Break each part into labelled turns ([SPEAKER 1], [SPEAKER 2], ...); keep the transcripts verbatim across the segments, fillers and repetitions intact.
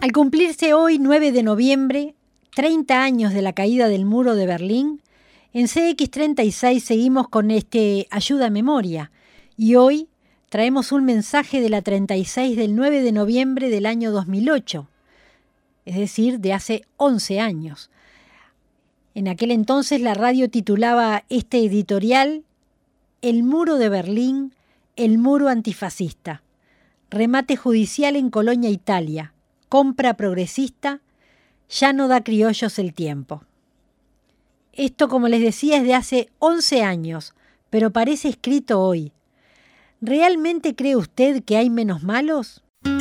[SPEAKER 1] Al cumplirse hoy, nueve de noviembre, treinta años de la caída del muro de Berlín, en C X treinta y seis seguimos con este Ayuda a Memoria y hoy traemos un mensaje de la treinta y seis del nueve de noviembre del año dos mil ocho, es decir, de hace once años. En aquel entonces la radio titulaba este editorial El muro de Berlín, el muro antifascista, remate judicial en Colonia, Italia, compra progresista, ya no da criollos el tiempo. Esto, como les decía, es de hace once años, pero parece escrito hoy. ¿Realmente cree usted que hay menos malos?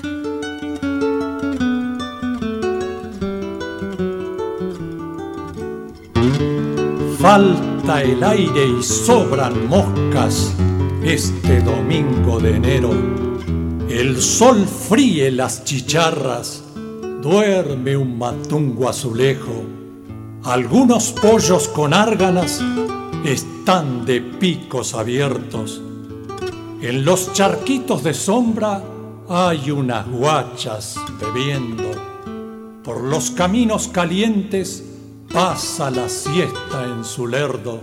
[SPEAKER 2] Falta el aire y sobran moscas este domingo de enero. El sol fríe las chicharras, duerme un matungo azulejo. Algunos pollos con árganas están de picos abiertos. En los charquitos de sombra hay unas guachas bebiendo. Por los caminos calientes pasa la siesta en su lerdo.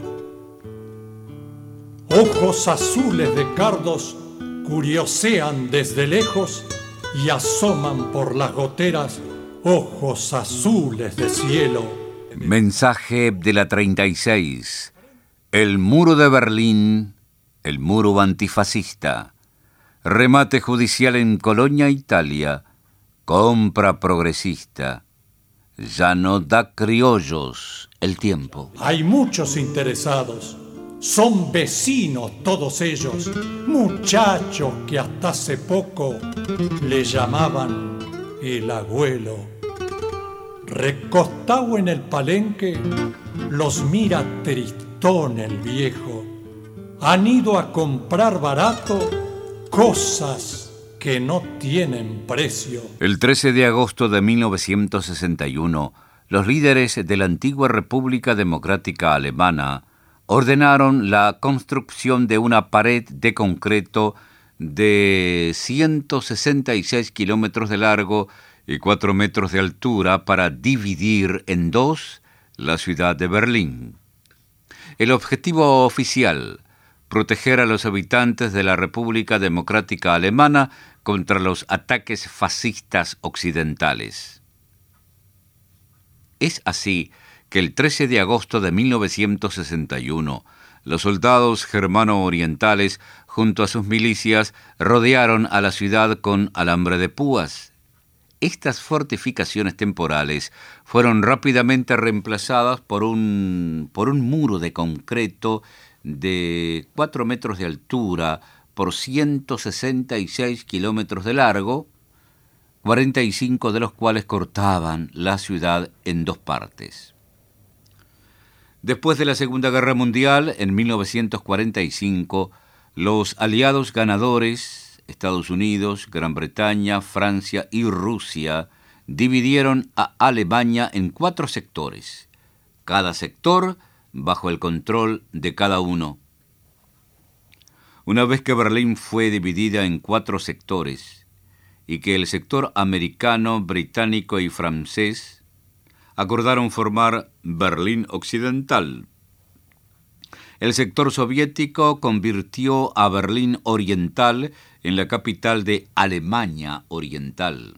[SPEAKER 2] Ojos azules de cardos curiosean desde lejos y asoman por las goteras ojos azules de cielo.
[SPEAKER 3] Mensaje de la treinta y seis. El muro de Berlín, el muro antifascista. Remate judicial en Colonia, Italia. Compra progresista. Ya no da criollos el tiempo.
[SPEAKER 2] Hay muchos interesados. Son vecinos todos ellos. Muchachos que hasta hace poco le llamaban el abuelo. Recostado en el palenque, los mira tristón el viejo. Han ido a comprar barato cosas que no tienen precio.
[SPEAKER 3] El trece de agosto de mil novecientos sesenta y uno, los líderes de la antigua República Democrática Alemana ordenaron la construcción de una pared de concreto de ciento sesenta y seis kilómetros de largo y cuatro metros de altura para dividir en dos la ciudad de Berlín. El objetivo oficial: proteger a los habitantes de la República Democrática Alemana contra los ataques fascistas occidentales. Es así que el trece de agosto de mil novecientos sesenta y uno, los soldados germano-orientales, junto a sus milicias, rodearon a la ciudad con alambre de púas. Estas fortificaciones temporales fueron rápidamente reemplazadas por un, por un muro de concreto de cuatro metros de altura por ciento sesenta y seis kilómetros de largo, cuarenta y cinco de los cuales cortaban la ciudad en dos partes. Después de la Segunda Guerra Mundial, en mil novecientos cuarenta y cinco, los aliados ganadores, Estados Unidos, Gran Bretaña, Francia y Rusia, dividieron a Alemania en cuatro sectores, cada sector bajo el control de cada uno. Una vez que Berlín fue dividida en cuatro sectores y que el sector americano, británico y francés acordaron formar Berlín Occidental, el sector soviético convirtió a Berlín Oriental en la capital de Alemania Oriental.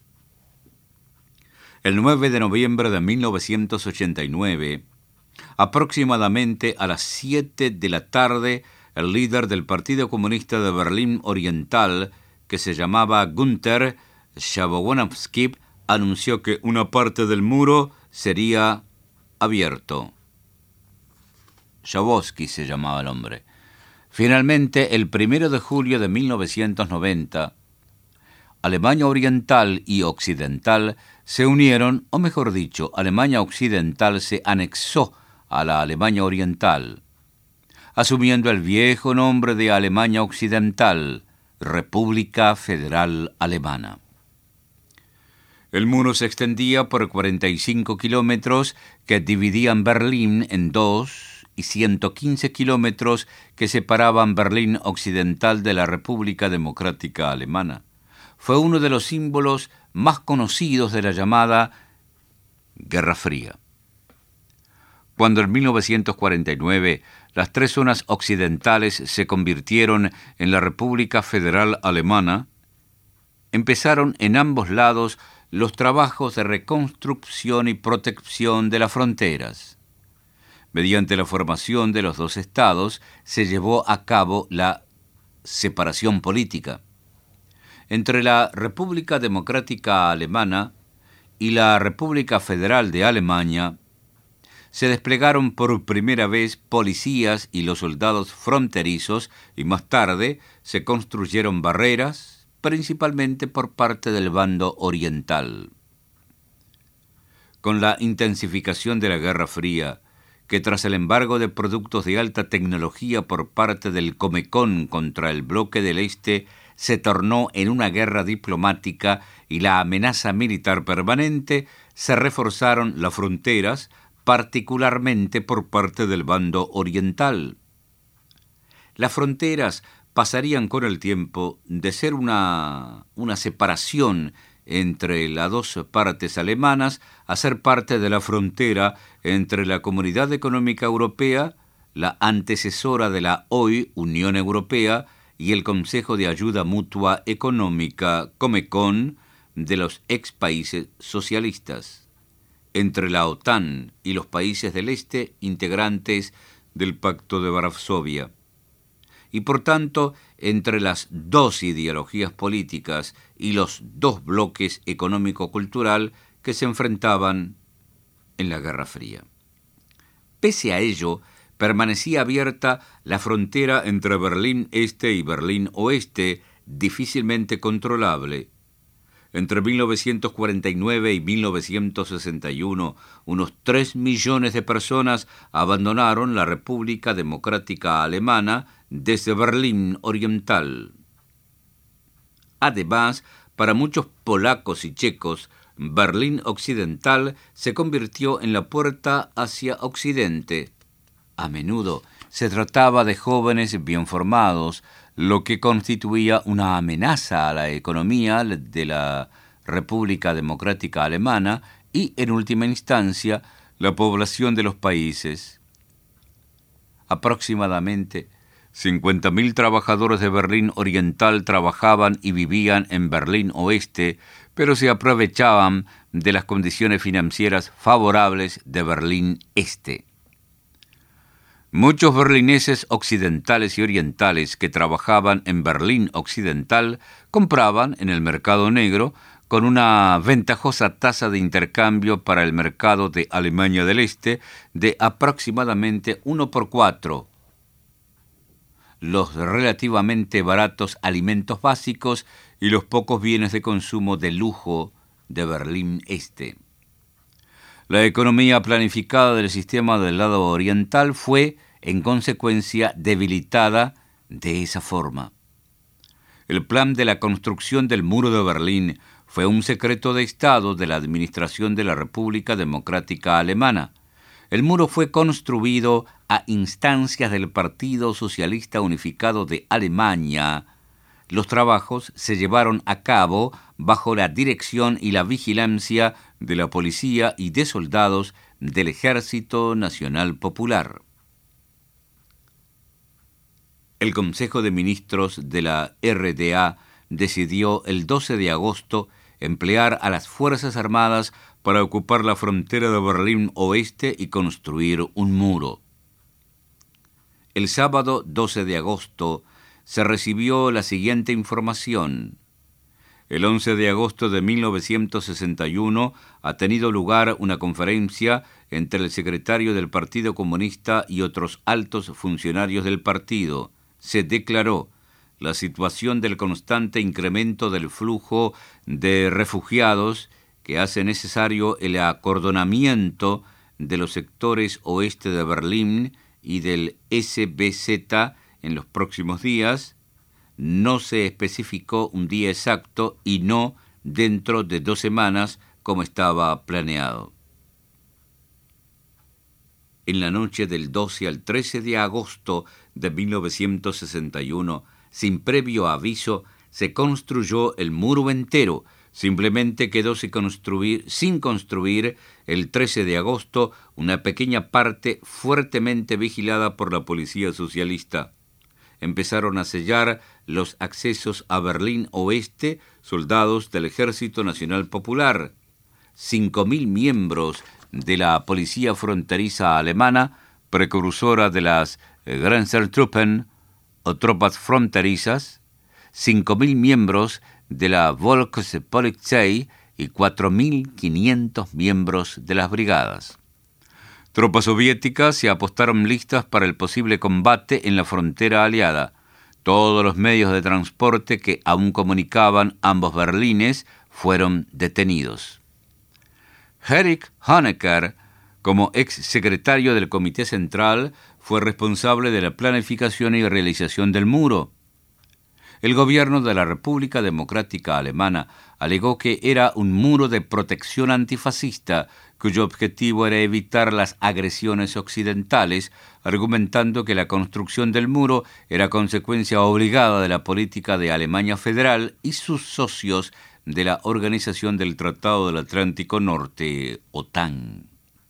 [SPEAKER 3] El nueve de noviembre de mil novecientos ochenta y nueve, aproximadamente a las siete de la tarde, el líder del Partido Comunista de Berlín Oriental, que se llamaba Günther Schabowski, anunció que una parte del muro sería abierto. Schabowski se llamaba el hombre. Finalmente, el primero de julio de mil novecientos noventa, Alemania Oriental y Occidental se unieron, o mejor dicho, Alemania Occidental se anexó a la Alemania Oriental, asumiendo el viejo nombre de Alemania Occidental, República Federal Alemana. El muro se extendía por cuarenta y cinco kilómetros que dividían Berlín en dos y ciento quince kilómetros que separaban Berlín Occidental de la República Democrática Alemana. Fue uno de los símbolos más conocidos de la llamada Guerra Fría. Cuando en mil novecientos cuarenta y nueve las tres zonas occidentales se convirtieron en la República Federal Alemana, empezaron en ambos lados los trabajos de reconstrucción y protección de las fronteras. Mediante la formación de los dos estados se llevó a cabo la separación política. Entre la República Democrática Alemana y la República Federal de Alemania se desplegaron por primera vez policías y los soldados fronterizos y más tarde se construyeron barreras, principalmente por parte del bando oriental. Con la intensificación de la Guerra Fría, que tras el embargo de productos de alta tecnología por parte del Comecon contra el bloque del Este se tornó en una guerra diplomática y la amenaza militar permanente, se reforzaron las fronteras, particularmente por parte del bando oriental. Las fronteras pasarían con el tiempo de ser una, una separación entre las dos partes alemanas a ser parte de la frontera entre la Comunidad Económica Europea, la antecesora de la hoy Unión Europea, y el Consejo de Ayuda Mutua Económica, Comecon, de los ex países socialistas, entre la OTAN y los países del Este integrantes del Pacto de Varsovia, y por tanto entre las dos ideologías políticas y los dos bloques económico-cultural que se enfrentaban en la Guerra Fría. Pese a ello, permanecía abierta la frontera entre Berlín Este y Berlín Oeste, difícilmente controlable. Entre mil novecientos cuarenta y nueve y mil novecientos sesenta y uno, unos tres millones de personas abandonaron la República Democrática Alemana desde Berlín Oriental. Además, para muchos polacos y checos, Berlín Occidental se convirtió en la puerta hacia Occidente. A menudo se trataba de jóvenes bien formados, lo que constituía una amenaza a la economía de la República Democrática Alemana y, en última instancia, la población de los países. Aproximadamente cincuenta mil trabajadores de Berlín Oriental trabajaban y vivían en Berlín Oeste, pero se aprovechaban de las condiciones financieras favorables de Berlín Este. Muchos berlineses occidentales y orientales que trabajaban en Berlín Occidental compraban en el mercado negro con una ventajosa tasa de intercambio para el mercado de Alemania del Este de aproximadamente uno por cuatro. Los relativamente baratos alimentos básicos y los pocos bienes de consumo de lujo de Berlín Este. La economía planificada del sistema del lado oriental fue, en consecuencia, debilitada de esa forma. El plan de la construcción del muro de Berlín fue un secreto de Estado de la administración de la República Democrática Alemana. El muro fue construido a instancias del Partido Socialista Unificado de Alemania. Los trabajos se llevaron a cabo bajo la dirección y la vigilancia de la policía y de soldados del Ejército Nacional Popular. El Consejo de Ministros de la R D A decidió el doce de agosto emplear a las Fuerzas Armadas para ocupar la frontera de Berlín Oeste y construir un muro. El sábado doce de agosto se recibió la siguiente información. El once de agosto de mil novecientos sesenta y uno ha tenido lugar una conferencia entre el secretario del Partido Comunista y otros altos funcionarios del partido. Se declaró la situación del constante incremento del flujo de refugiados que hace necesario el acordonamiento de los sectores oeste de Berlín y del S B Z en los próximos días. No se especificó un día exacto y no dentro de dos semanas como estaba planeado. En la noche del doce al trece de agosto de mil novecientos sesenta y uno, sin previo aviso, se construyó el muro entero, Simplemente quedó sin construir, sin construir el trece de agosto una pequeña parte fuertemente vigilada por la policía socialista. Empezaron a sellar los accesos a Berlín Oeste soldados del Ejército Nacional Popular. Cinco mil miembros de la policía fronteriza alemana, precursora de las Grenzertruppen o tropas fronterizas, cinco mil miembros de la Volkspolizei y cuatro mil quinientos miembros de las brigadas. Tropas soviéticas se apostaron listas para el posible combate en la frontera aliada. Todos los medios de transporte que aún comunicaban ambos Berlines fueron detenidos. Erich Honecker, como ex secretario del Comité Central, fue responsable de la planificación y realización del muro. El gobierno de la República Democrática Alemana alegó que era un muro de protección antifascista, cuyo objetivo era evitar las agresiones occidentales, argumentando que la construcción del muro era consecuencia obligada de la política de Alemania Federal y sus socios de la Organización del Tratado del Atlántico Norte, OTAN.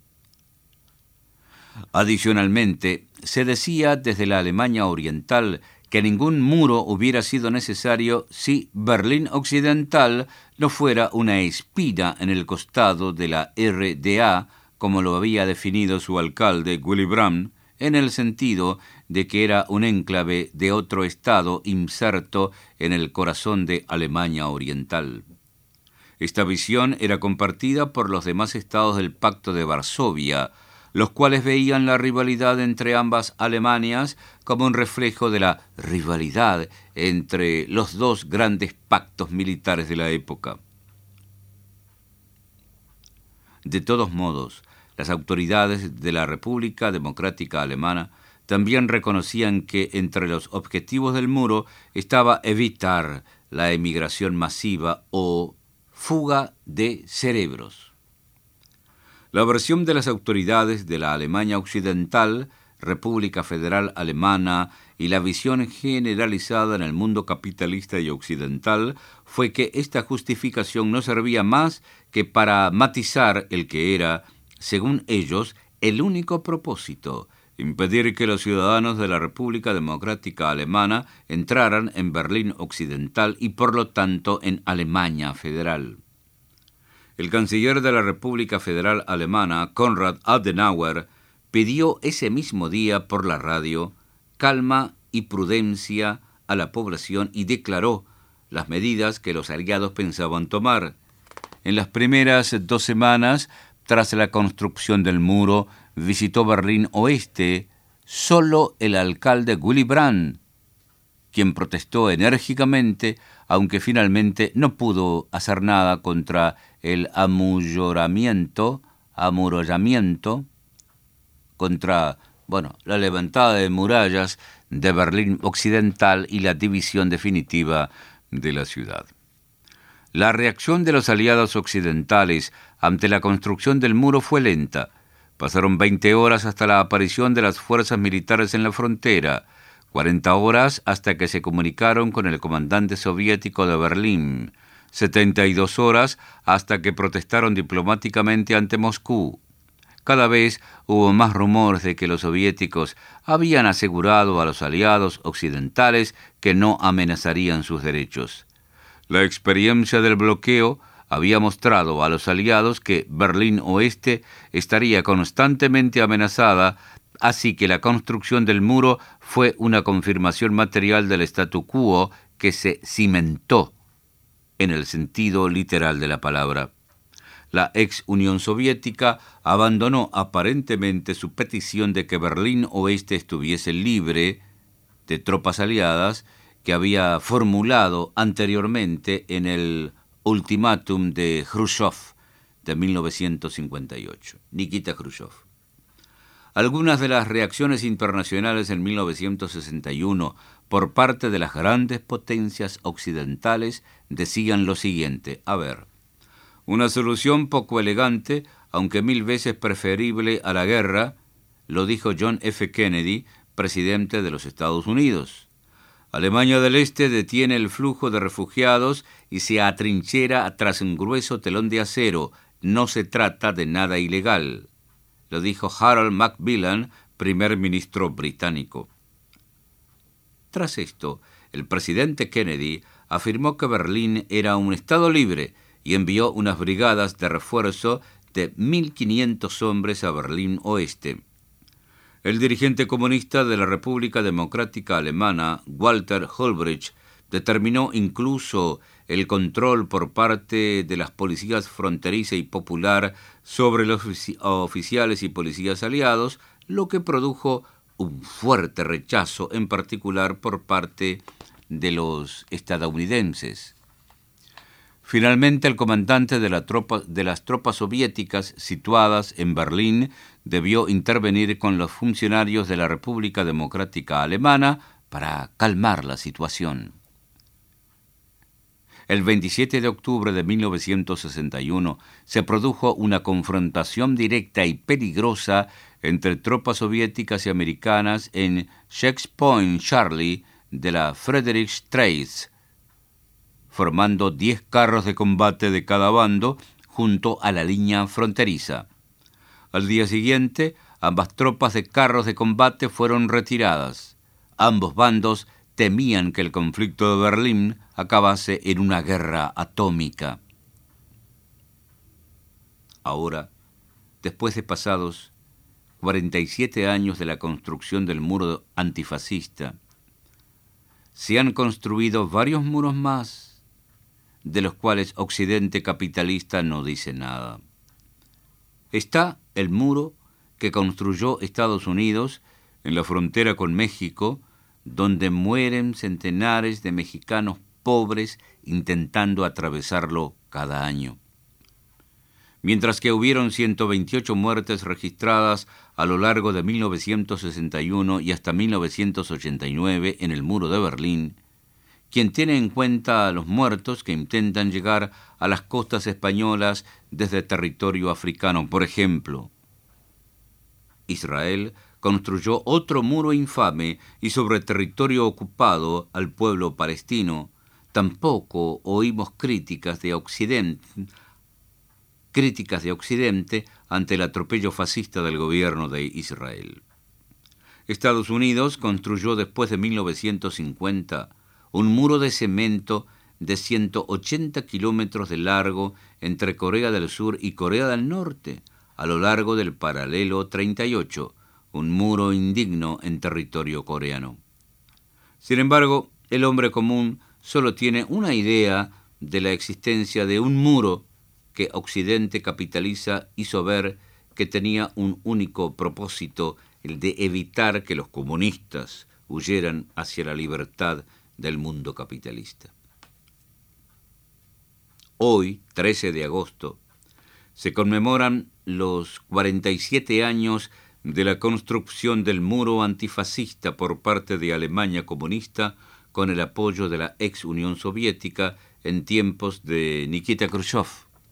[SPEAKER 3] Adicionalmente, se decía desde la Alemania Oriental que ningún muro hubiera sido necesario si Berlín Occidental no fuera una espina en el costado de la R D A, como lo había definido su alcalde Willy Brandt, en el sentido de que era un enclave de otro estado inserto en el corazón de Alemania Oriental. Esta visión era compartida por los demás estados del Pacto de Varsovia, los cuales veían la rivalidad entre ambas Alemanias como un reflejo de la rivalidad entre los dos grandes pactos militares de la época. De todos modos, las autoridades de la República Democrática Alemana también reconocían que entre los objetivos del muro estaba evitar la emigración masiva o fuga de cerebros. La versión de las autoridades de la Alemania Occidental, República Federal Alemana y la visión generalizada en el mundo capitalista y occidental fue que esta justificación no servía más que para matizar el que era, según ellos, el único propósito: impedir que los ciudadanos de la República Democrática Alemana entraran en Berlín Occidental y por lo tanto en Alemania Federal. El canciller de la República Federal Alemana, Konrad Adenauer, pidió ese mismo día por la radio calma y prudencia a la población y declaró las medidas que los aliados pensaban tomar. En las primeras dos semanas, tras la construcción del muro, visitó Berlín Oeste solo el alcalde Willy Brandt, quien protestó enérgicamente, aunque finalmente no pudo hacer nada contra el amurallamiento, amurallamiento, contra, bueno, la levantada de murallas de Berlín Occidental y la división definitiva de la ciudad. La reacción de los aliados occidentales ante la construcción del muro fue lenta. Pasaron veinte horas hasta la aparición de las fuerzas militares en la frontera, cuarenta horas hasta que se comunicaron con el comandante soviético de Berlín, setenta y dos horas hasta que protestaron diplomáticamente ante Moscú. Cada vez hubo más rumores de que los soviéticos habían asegurado a los aliados occidentales que no amenazarían sus derechos. La experiencia del bloqueo había mostrado a los aliados que Berlín Oeste estaría constantemente amenazada, así que la construcción del muro fue una confirmación material del statu quo que se cimentó en el sentido literal de la palabra. La ex Unión Soviética abandonó aparentemente su petición de que Berlín Oeste estuviese libre de tropas aliadas que había formulado anteriormente en el ultimátum de Khrushchev de mil novecientos cincuenta y ocho, Nikita Khrushchev. Algunas de las reacciones internacionales en mil novecientos sesenta y uno por parte de las grandes potencias occidentales decían lo siguiente, a ver, una solución poco elegante, aunque mil veces preferible a la guerra, lo dijo John F. Kennedy, presidente de los Estados Unidos. Alemania del Este detiene el flujo de refugiados y se atrinchera tras un grueso telón de acero. No se trata de nada ilegal, lo dijo Harold Macmillan, primer ministro británico. Tras esto, el presidente Kennedy afirmó que Berlín era un estado libre y envió unas brigadas de refuerzo de mil quinientos hombres a Berlín Oeste. El dirigente comunista de la República Democrática Alemana, Walter Ulbricht, determinó incluso el control por parte de las policías fronteriza y popular sobre los oficiales y policías aliados, lo que produjo un fuerte rechazo, en particular por parte de los estadounidenses. Finalmente, el comandante de, la tropa, de las tropas soviéticas situadas en Berlín debió intervenir con los funcionarios de la República Democrática Alemana para calmar la situación. El veintisiete de octubre de mil novecientos sesenta y uno se produjo una confrontación directa y peligrosa entre tropas soviéticas y americanas en Checkpoint Charlie de la Friedrichstraße, formando diez carros de combate de cada bando junto a la línea fronteriza. Al día siguiente, ambas tropas de carros de combate fueron retiradas. Ambos bandos temían que el conflicto de Berlín acabase en una guerra atómica. Ahora, después de pasados cuarenta y siete años de la construcción del muro antifascista, se han construido varios muros más, de los cuales Occidente capitalista no dice nada. Está el muro que construyó Estados Unidos en la frontera con México, donde mueren centenares de mexicanos pobres intentando atravesarlo cada año. Mientras que hubieron ciento veintiocho muertes registradas a lo largo de mil novecientos sesenta y uno y hasta mil novecientos ochenta y nueve en el muro de Berlín, quien tiene en cuenta a los muertos que intentan llegar a las costas españolas desde territorio africano. Por ejemplo, Israel construyó otro muro infame y sobre territorio ocupado al pueblo palestino. Tampoco oímos críticas de Occidente, críticas de Occidente ante el atropello fascista del gobierno de Israel. Estados Unidos construyó después de mil novecientos cincuenta un muro de cemento de ciento ochenta kilómetros de largo entre Corea del Sur y Corea del Norte, a lo largo del paralelo treinta y ocho, un muro indigno en territorio coreano. Sin embargo, el hombre común solo tiene una idea de la existencia de un muro que Occidente capitaliza hizo ver que tenía un único propósito, el de evitar que los comunistas huyeran hacia la libertad del mundo capitalista. Hoy, trece de agosto, se conmemoran los cuarenta y siete años de la construcción del muro antifascista por parte de Alemania comunista con el apoyo de la ex Unión Soviética en tiempos de Nikita Khrushchev.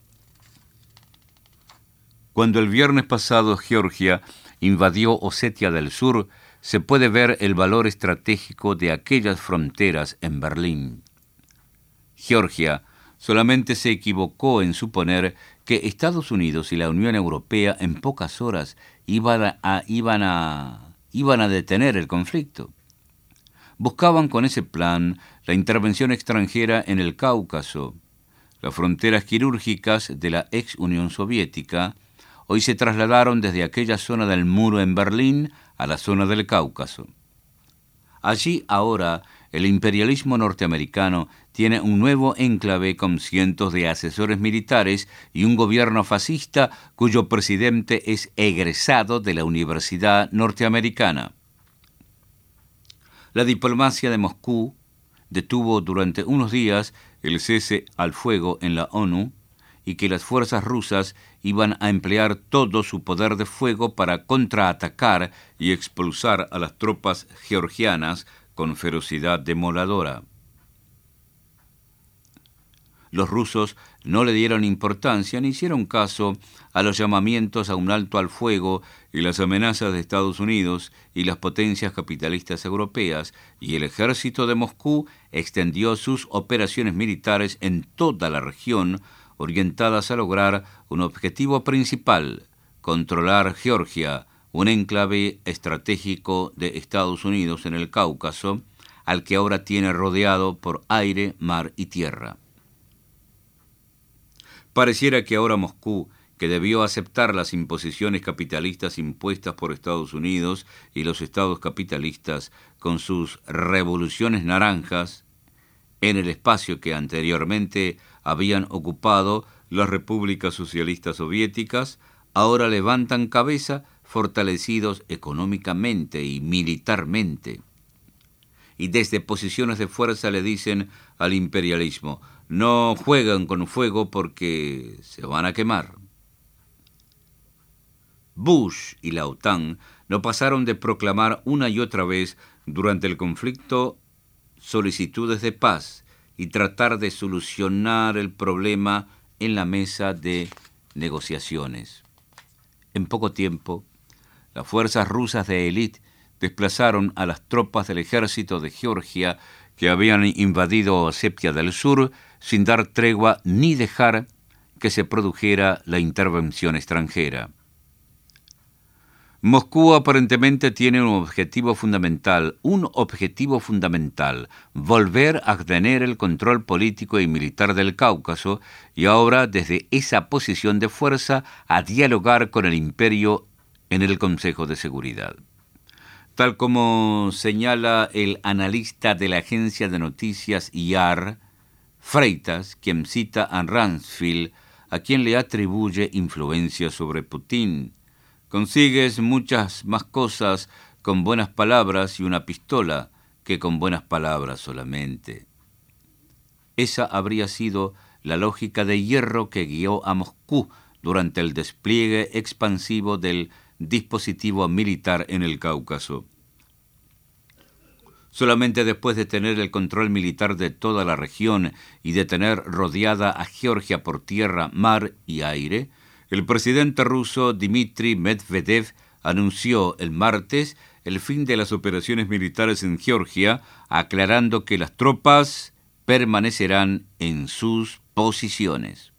[SPEAKER 3] Cuando el viernes pasado Georgia invadió Osetia del Sur, se puede ver el valor estratégico de aquellas fronteras en Berlín. Georgia solamente se equivocó en suponer que Estados Unidos y la Unión Europea en pocas horas iban a, iban a, iban a detener el conflicto. Buscaban con ese plan la intervención extranjera en el Cáucaso. Las fronteras quirúrgicas de la ex Unión Soviética hoy se trasladaron desde aquella zona del muro en Berlín a la zona del Cáucaso. Allí ahora el imperialismo norteamericano tiene un nuevo enclave con cientos de asesores militares y un gobierno fascista cuyo presidente es egresado de la Universidad Norteamericana. La diplomacia de Moscú detuvo durante unos días el cese al fuego en la ONU y que las fuerzas rusas iban a emplear todo su poder de fuego para contraatacar y expulsar a las tropas georgianas con ferocidad demoledora. Los rusos no le dieron importancia ni hicieron caso a los llamamientos a un alto al fuego y las amenazas de Estados Unidos y las potencias capitalistas europeas, y el ejército de Moscú extendió sus operaciones militares en toda la región, orientadas a lograr un objetivo principal: controlar Georgia, un enclave estratégico de Estados Unidos en el Cáucaso, al que ahora tiene rodeado por aire, mar y tierra. Pareciera que ahora Moscú, que debió aceptar las imposiciones capitalistas impuestas por Estados Unidos y los estados capitalistas con sus revoluciones naranjas, en el espacio que anteriormente habían ocupado las repúblicas socialistas soviéticas, ahora levantan cabeza fortalecidos económicamente y militarmente. Y desde posiciones de fuerza le dicen al imperialismo: no juegan con fuego porque se van a quemar. Bush y la OTAN no pasaron de proclamar una y otra vez durante el conflicto solicitudes de paz y tratar de solucionar el problema en la mesa de negociaciones. En poco tiempo, las fuerzas rusas de élite desplazaron a las tropas del ejército de Georgia que habían invadido Osetia del Sur sin dar tregua ni dejar que se produjera la intervención extranjera. Moscú aparentemente tiene un objetivo fundamental, un objetivo fundamental, volver a tener el control político y militar del Cáucaso, y ahora desde esa posición de fuerza a dialogar con el imperio en el Consejo de Seguridad. Tal como señala el analista de la agencia de noticias I A R, Freitas, quien cita a Rumsfeld, a quien le atribuye influencia sobre Putin: consigues muchas más cosas con buenas palabras y una pistola que con buenas palabras solamente. Esa habría sido la lógica de hierro que guió a Moscú durante el despliegue expansivo del dispositivo militar en el Cáucaso. Solamente después de tener el control militar de toda la región y de tener rodeada a Georgia por tierra, mar y aire, el presidente ruso Dmitry Medvedev anunció el martes el fin de las operaciones militares en Georgia, aclarando que las tropas permanecerán en sus posiciones.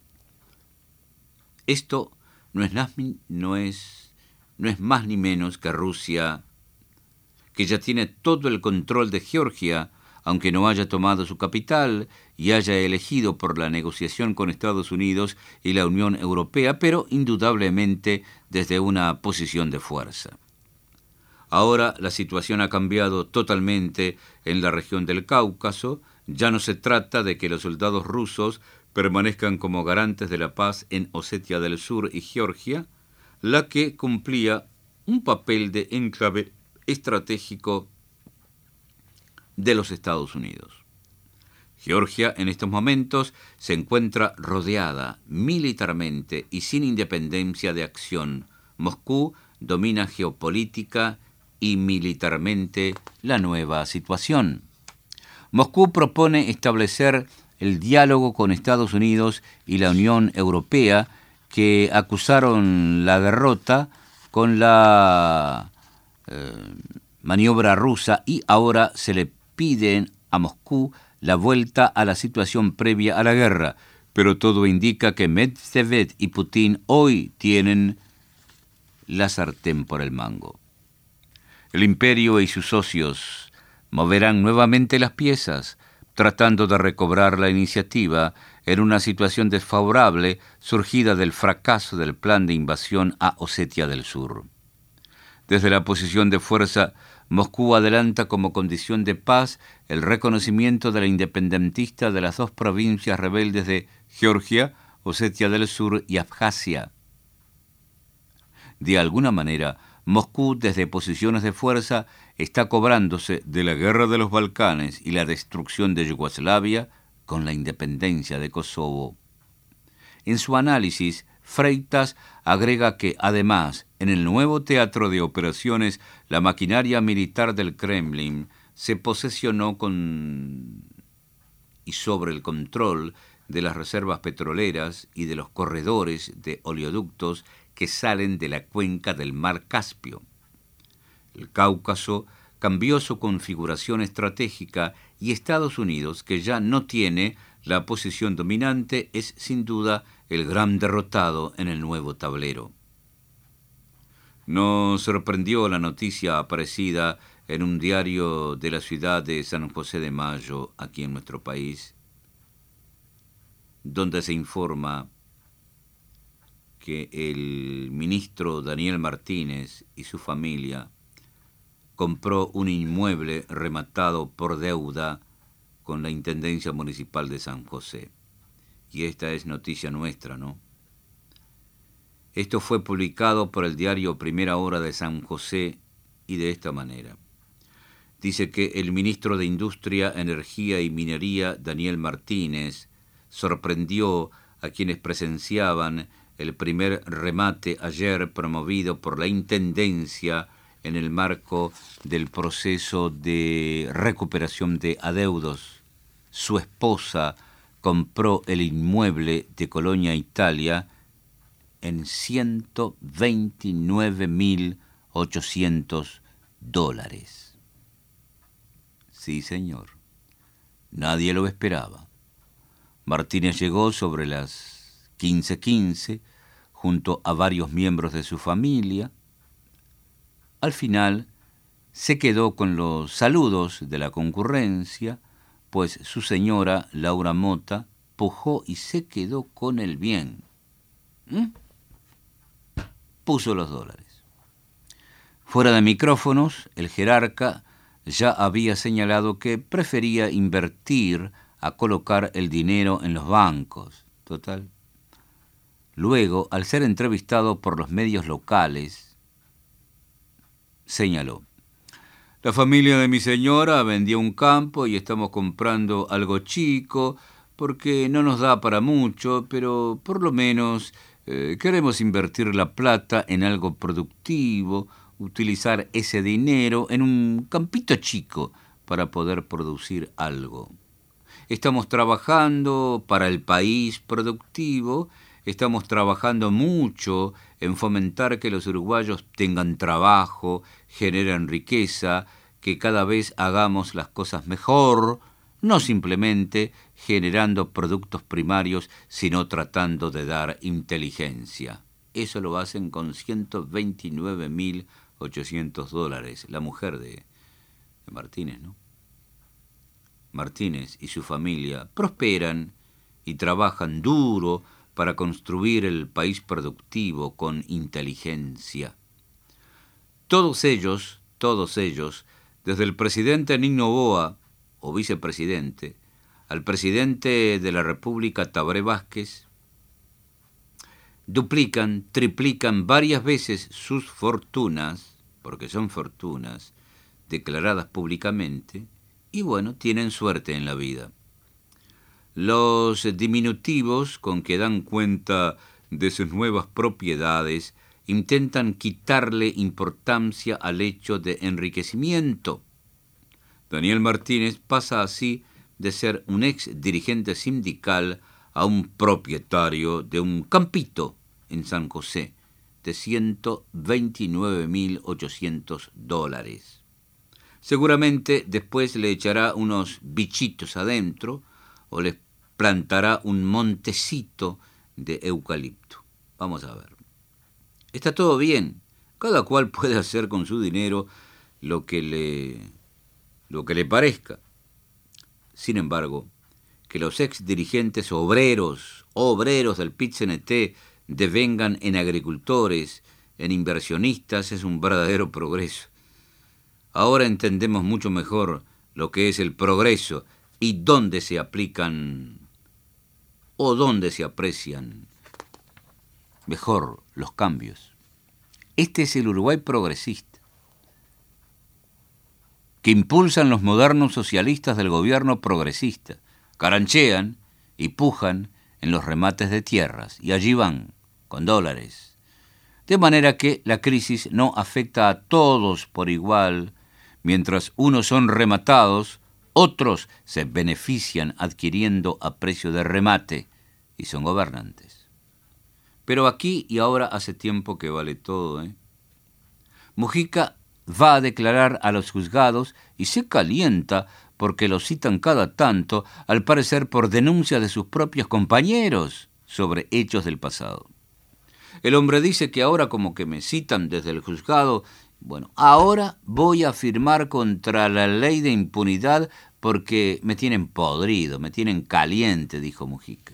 [SPEAKER 3] Esto no es, no es, no es más ni menos que Rusia, que ya tiene todo el control de Georgia, aunque no haya tomado su capital y haya elegido por la negociación con Estados Unidos y la Unión Europea, pero indudablemente desde una posición de fuerza. Ahora la situación ha cambiado totalmente en la región del Cáucaso. Ya no se trata de que los soldados rusos permanezcan como garantes de la paz en Osetia del Sur y Georgia, la que cumplía un papel de enclave estratégico de los Estados Unidos. Georgia en estos momentos se encuentra rodeada militarmente y sin independencia de acción. Moscú domina geopolítica y militarmente la nueva situación. Moscú propone establecer el diálogo con Estados Unidos y la Unión Europea, que acusaron la derrota con la eh, maniobra rusa, y ahora se le piden a Moscú la vuelta a la situación previa a la guerra, pero todo indica que Medvedev y Putin hoy tienen la sartén por el mango. El imperio y sus socios moverán nuevamente las piezas, tratando de recobrar la iniciativa en una situación desfavorable surgida del fracaso del plan de invasión a Osetia del Sur. Desde la posición de fuerza, Moscú adelanta como condición de paz el reconocimiento de la independentista de las dos provincias rebeldes de Georgia, Osetia del Sur y Abjasia. De alguna manera, Moscú, desde posiciones de fuerza, está cobrándose de la guerra de los Balcanes y la destrucción de Yugoslavia con la independencia de Kosovo. En su análisis, Freitas agrega que, además, en el nuevo teatro de operaciones, la maquinaria militar del Kremlin se posesionó con y sobre el control de las reservas petroleras y de los corredores de oleoductos que salen de la cuenca del mar Caspio. El Cáucaso cambió su configuración estratégica y Estados Unidos, que ya no tiene la posición dominante, es sin duda el gran derrotado en el nuevo tablero. Nos sorprendió la noticia aparecida en un diario de la ciudad de San José de Mayo, aquí en nuestro país, donde se informa que el ministro Daniel Martínez y su familia compró un inmueble rematado por deuda con la Intendencia Municipal de San José. Y esta es noticia nuestra, ¿no? Esto fue publicado por el diario Primera Hora de San José y de esta manera. Dice que el ministro de Industria, Energía y Minería, Daniel Martínez, sorprendió a quienes presenciaban el primer remate ayer promovido por la Intendencia en el marco del proceso de recuperación de adeudos. Su esposa compró el inmueble de Colonia, Italia, en ciento veintinueve mil ochocientos dólares. Sí, señor. Nadie lo esperaba. Martínez llegó sobre las quince quince junto a varios miembros de su familia. Al final se quedó con los saludos de la concurrencia, pues su señora, Laura Mota, pujó y se quedó con el bien. ¿Mm? Puso los dólares. Fuera de micrófonos, el jerarca ya había señalado que prefería invertir a colocar el dinero en los bancos. Total. Luego, al ser entrevistado por los medios locales, señaló: la familia de mi señora vendió un campo y estamos comprando algo chico porque no nos da para mucho, pero por lo menos eh, queremos invertir la plata en algo productivo, utilizar ese dinero en un campito chico para poder producir algo. Estamos trabajando para el país productivo, estamos trabajando mucho en fomentar que los uruguayos tengan trabajo, generen riqueza, que cada vez hagamos las cosas mejor, no simplemente generando productos primarios, sino tratando de dar inteligencia. Eso lo hacen con ciento veintinueve mil ochocientos dólares, la mujer de, de Martínez, ¿no? Martínez y su familia prosperan y trabajan duro para construir el país productivo con inteligencia. Todos ellos, todos ellos, desde el presidente Nino Boa, o vicepresidente, al presidente de la República Tabaré Vázquez, duplican, triplican varias veces sus fortunas, porque son fortunas, declaradas públicamente, y bueno, tienen suerte en la vida. Los diminutivos con que dan cuenta de sus nuevas propiedades intentan quitarle importancia al hecho de enriquecimiento. Daniel Martínez pasa así de ser un ex dirigente sindical a un propietario de un campito en San José de ciento veintinueve mil ochocientos dólares. Seguramente después le echará unos bichitos adentro o les plantará un montecito de eucalipto. Vamos a ver. Está todo bien. Cada cual puede hacer con su dinero lo que le, lo que le parezca. Sin embargo, que los ex dirigentes obreros, obreros del P I T C N T, devengan en agricultores, en inversionistas, es un verdadero progreso. Ahora entendemos mucho mejor lo que es el progreso y dónde se aplican o dónde se aprecian mejor los cambios. Este es el Uruguay progresista, que impulsan los modernos socialistas del gobierno progresista, caranchean y pujan en los remates de tierras, y allí van, con dólares. De manera que la crisis no afecta a todos por igual. Mientras unos son rematados, Otros se benefician adquiriendo a precio de remate y son gobernantes. Pero aquí y ahora hace tiempo que vale todo, ¿eh? Mujica va a declarar a los juzgados y se calienta porque lo citan cada tanto, al parecer por denuncia de sus propios compañeros sobre hechos del pasado. El hombre dice que ahora como que me citan desde el juzgado, bueno, ahora voy a firmar contra la ley de impunidad porque me tienen podrido, me tienen caliente, dijo Mujica.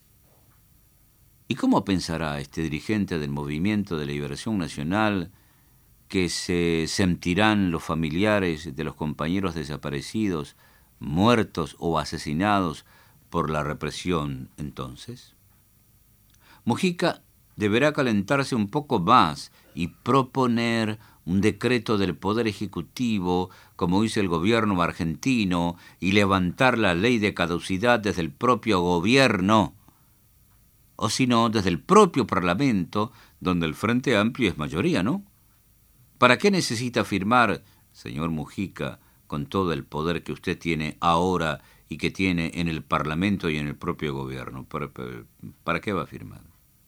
[SPEAKER 3] ¿Y cómo pensará este dirigente del Movimiento de Liberación Nacional que se sentirán los familiares de los compañeros desaparecidos, muertos o asesinados por la represión entonces? Mujica deberá calentarse un poco más y proponer un decreto del Poder Ejecutivo, como hizo el gobierno argentino, y levantar la ley de caducidad desde el propio gobierno, o si no, desde el propio Parlamento, donde el Frente Amplio es mayoría, ¿no? ¿Para qué necesita firmar, señor Mujica, con todo el poder que usted tiene ahora y que tiene en el Parlamento y en el propio gobierno? ¿Para, para, para qué va a firmar?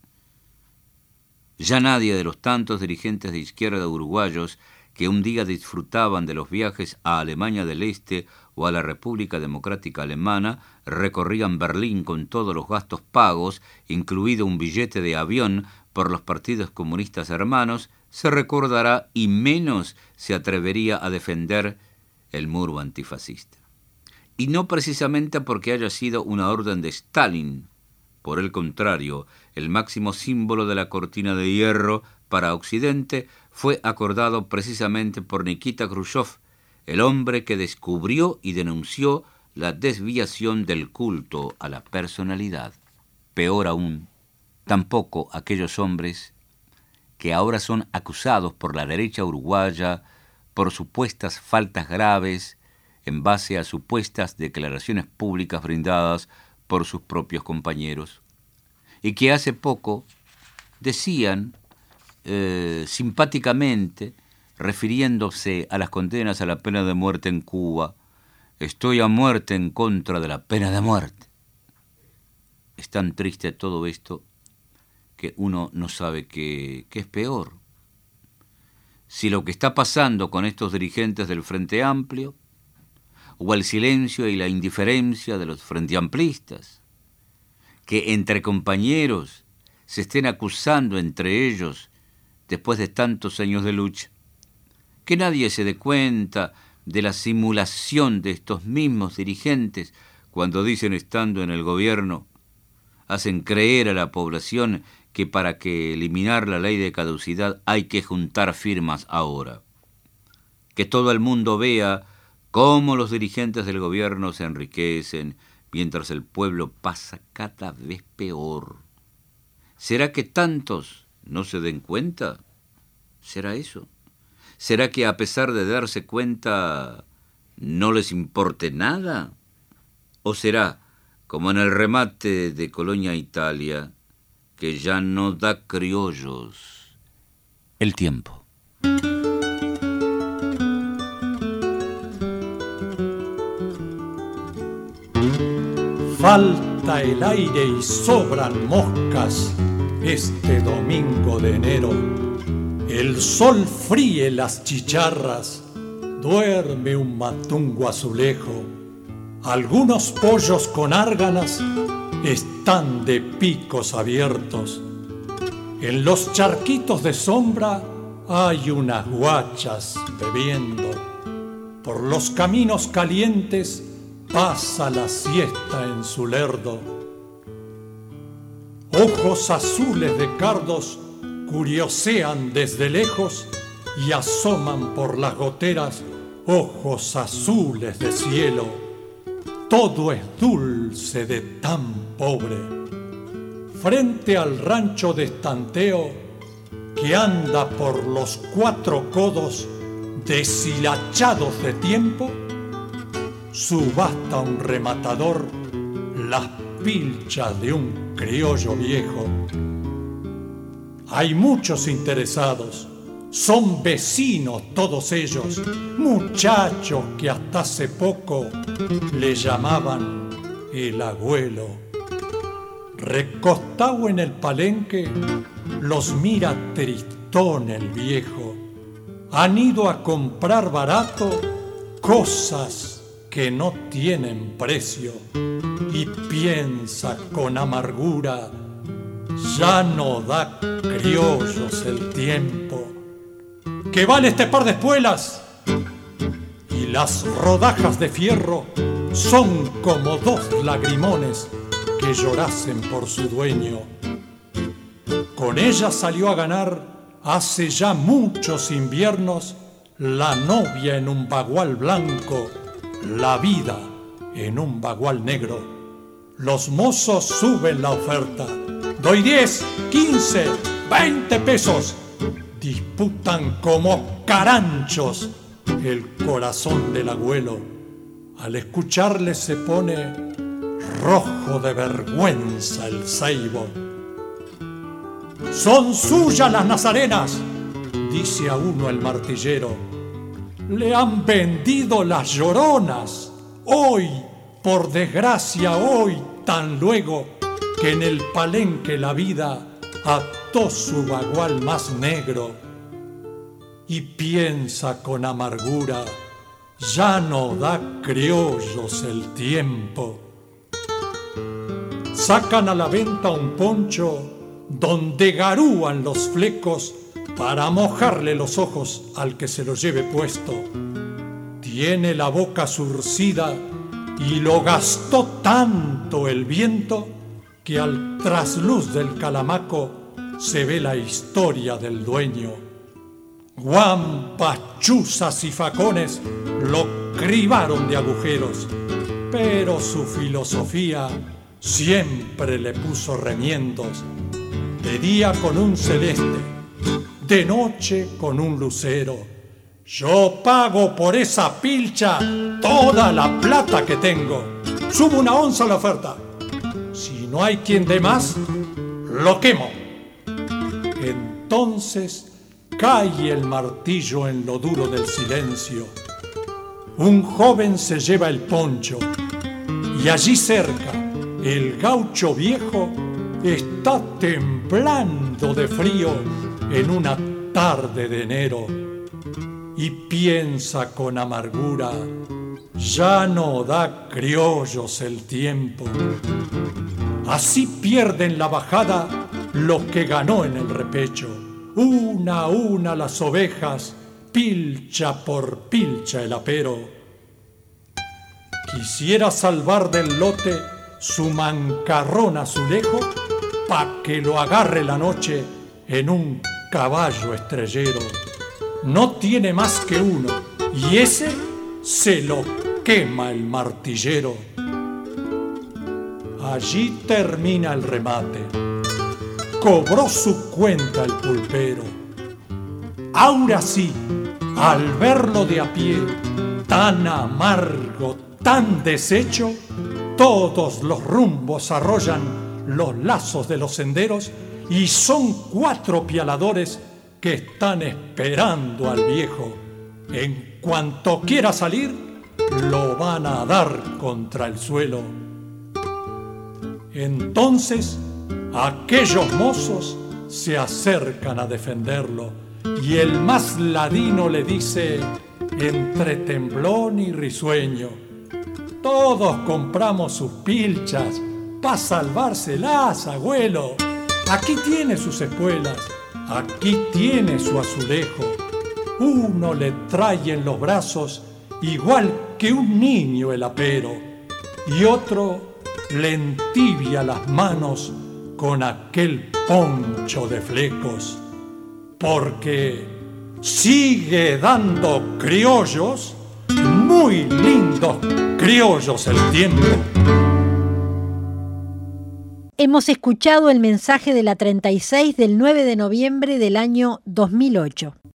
[SPEAKER 3] Ya nadie de los tantos dirigentes de izquierda uruguayos que un día disfrutaban de los viajes a Alemania del Este o a la República Democrática Alemana recorrían Berlín con todos los gastos pagos, incluido un billete de avión por los partidos comunistas hermanos, se recordará y menos se atrevería a defender el muro antifascista. Y no precisamente porque haya sido una orden de Stalin. Por el contrario, el máximo símbolo de la cortina de hierro para Occidente fue acordado precisamente por Nikita Khrushchev, el hombre que descubrió y denunció la desviación del culto a la personalidad. Peor aún, tampoco aquellos hombres que ahora son acusados por la derecha uruguaya por supuestas faltas graves en base a supuestas declaraciones públicas brindadas por sus propios compañeros, y que hace poco decían eh, simpáticamente, refiriéndose a las condenas a la pena de muerte en Cuba, estoy a muerte en contra de la pena de muerte. Es tan triste todo esto que uno no sabe qué, qué es peor. Si lo que está pasando con estos dirigentes del Frente Amplio, o el silencio y la indiferencia de los frenteamplistas, que entre compañeros se estén acusando entre ellos después de tantos años de lucha, que nadie se dé cuenta de la simulación de estos mismos dirigentes cuando dicen estando en el gobierno, hacen creer a la población que para que eliminar la ley de caducidad hay que juntar firmas ahora. Que todo el mundo vea cómo los dirigentes del gobierno se enriquecen mientras el pueblo pasa cada vez peor. ¿Será que tantos no se den cuenta? ¿Será eso? ¿Será que a pesar de darse cuenta no les importe nada? ¿O será, como en el remate de Colonia Italia, que ya no da criollos el tiempo?
[SPEAKER 2] Falta el aire y sobran moscas este domingo de enero. El sol fríe las chicharras, duerme un matungo azulejo. Algunos pollos con árganas están de picos abiertos. En los charquitos de sombra hay unas guachas bebiendo. Por los caminos calientes pasa la siesta en su lerdo. Ojos azules de cardos curiosean desde lejos y asoman por las goteras ojos azules de cielo. Todo es dulce de tan pobre. Frente al rancho de estanteo que anda por los cuatro codos deshilachados de tiempo, subasta un rematador las pilchas de un criollo viejo. Hay muchos interesados, Son vecinos todos ellos, muchachos que hasta hace poco le llamaban el abuelo. Recostado en el palenque, los mira tristón el viejo. Han ido a comprar barato cosas que no tienen precio y piensa con amargura, ya no da criollos el tiempo. ¿Qué vale este par de espuelas? Y las rodajas de fierro son como dos lagrimones que llorasen por su dueño. Con ella salió a ganar hace ya muchos inviernos la novia en un bagual blanco, la vida en un bagual negro. Los mozos suben la oferta. Doy diez, quince, veinte pesos. Disputan como caranchos el corazón del abuelo. Al escucharle se pone rojo de vergüenza el ceibo. Son suyas las nazarenas, dice a uno el martillero. Le han vendido las lloronas. Hoy, por desgracia, hoy, tan luego que en el palenque la vida ató su bagual más negro. Y piensa con amargura, ya no da criollos el tiempo. Sacan a la venta un poncho donde garúan los flecos para mojarle los ojos al que se lo lleve puesto. Tiene la boca surcida y lo gastó tanto el viento que al trasluz del calamaco se ve la historia del dueño. Guampas, chuzas y facones lo cribaron de agujeros, pero su filosofía siempre le puso remiendos. De día con un celeste, de noche con un lucero. Yo pago por esa pilcha toda la plata que tengo. Subo una onza a la oferta. Si no hay quien dé más, lo quemo. Entonces cae el martillo en lo duro del silencio. Un joven se lleva el poncho y allí cerca el gaucho viejo está temblando de frío en una tarde de enero y piensa con amargura, ya no da criollos el tiempo. Así pierden la bajada lo que ganó en el repecho. Una a una las ovejas, pilcha por pilcha el apero. Quisiera salvar del lote su mancarrón azulejo pa' que lo agarre la noche en un caballo estrellero. No tiene más que uno y ese se lo quema el martillero. Allí termina el remate. Cobró su cuenta el pulpero. Ahora sí, al verlo de a pie, tan amargo, tan deshecho, todos los rumbos arrollan los lazos de los senderos y son cuatro pialadores que están esperando al viejo. En cuanto quiera salir, lo van a dar contra el suelo. Entonces, aquellos mozos se acercan a defenderlo y el más ladino le dice, entre temblón y risueño, todos compramos sus pilchas pa' salvárselas, abuelo. Aquí tiene sus espuelas, aquí tiene su azulejo. Uno le trae en los brazos igual que un niño el apero y otro le entibia las manos con aquel poncho de flecos, porque sigue dando criollos, muy lindos criollos el tiempo.
[SPEAKER 1] Hemos escuchado el mensaje de la treinta y seis del nueve de noviembre del año dos mil ocho.